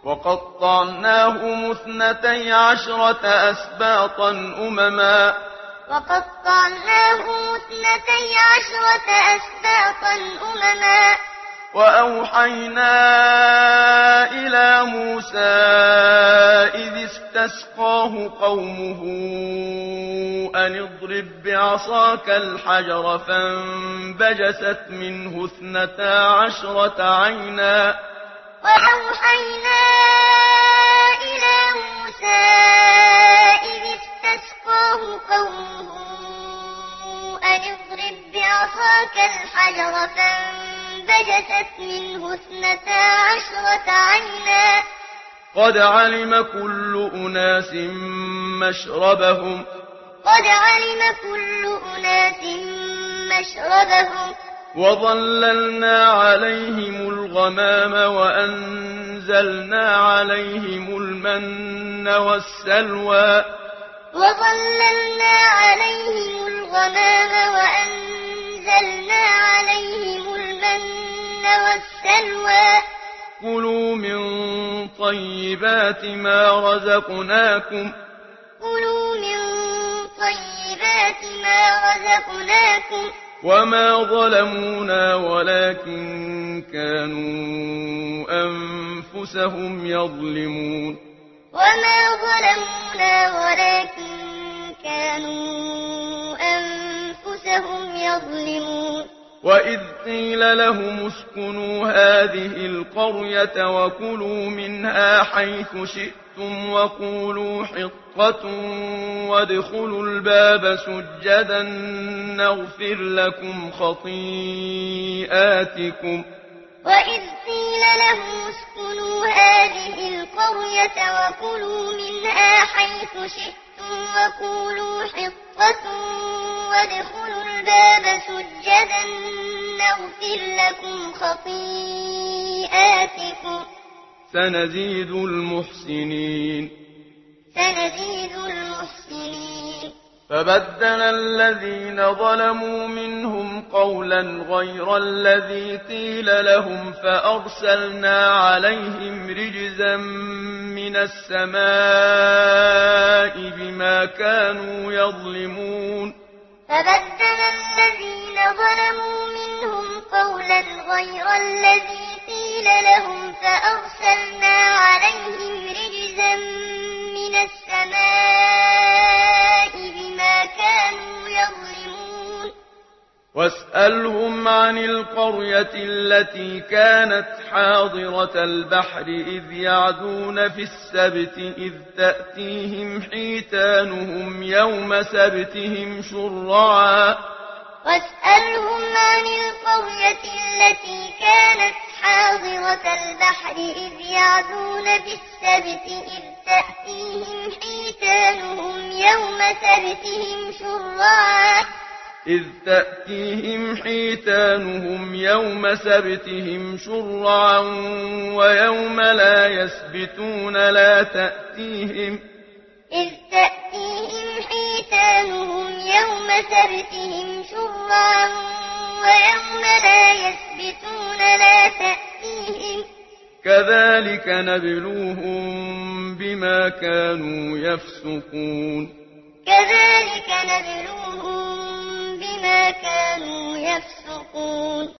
وقطعناهم 12 أسباطا أمما وأوحينا إلى موسى إذ استسقاه قومه أن اضرب بعصاك الحجر فانبجست منه 12 عينا قد علم كل أناس مشربهم وظللنا عليهم الغمام وأنزلنا عليهم المن والسلوى كلوا من طيبات ما رزقناكم وما ظلمونا ولكن كانوا أنفسهم يظلمون وإذ قيل لهم اسكنوا هذه القرية وكلوا منها حيث شئتم وقولوا حطة وادخلوا الباب سجدا نغفر لكم خطيئاتكم سنزيد المحسنين فبدل الذين ظلموا منهم قولا غير الذي قيل لهم فأرسلنا عليهم رجزا من السماء بما كانوا يظلمون واسألهم عن القرية التي كانت حاضرة البحر إذ يعدون في السبت إذ تأتيهم حيتانهم يوم سبتهم شرعا ويوم لا يسبتون لا تأتيهم كذلك نبلوهم بما كانوا يفسقون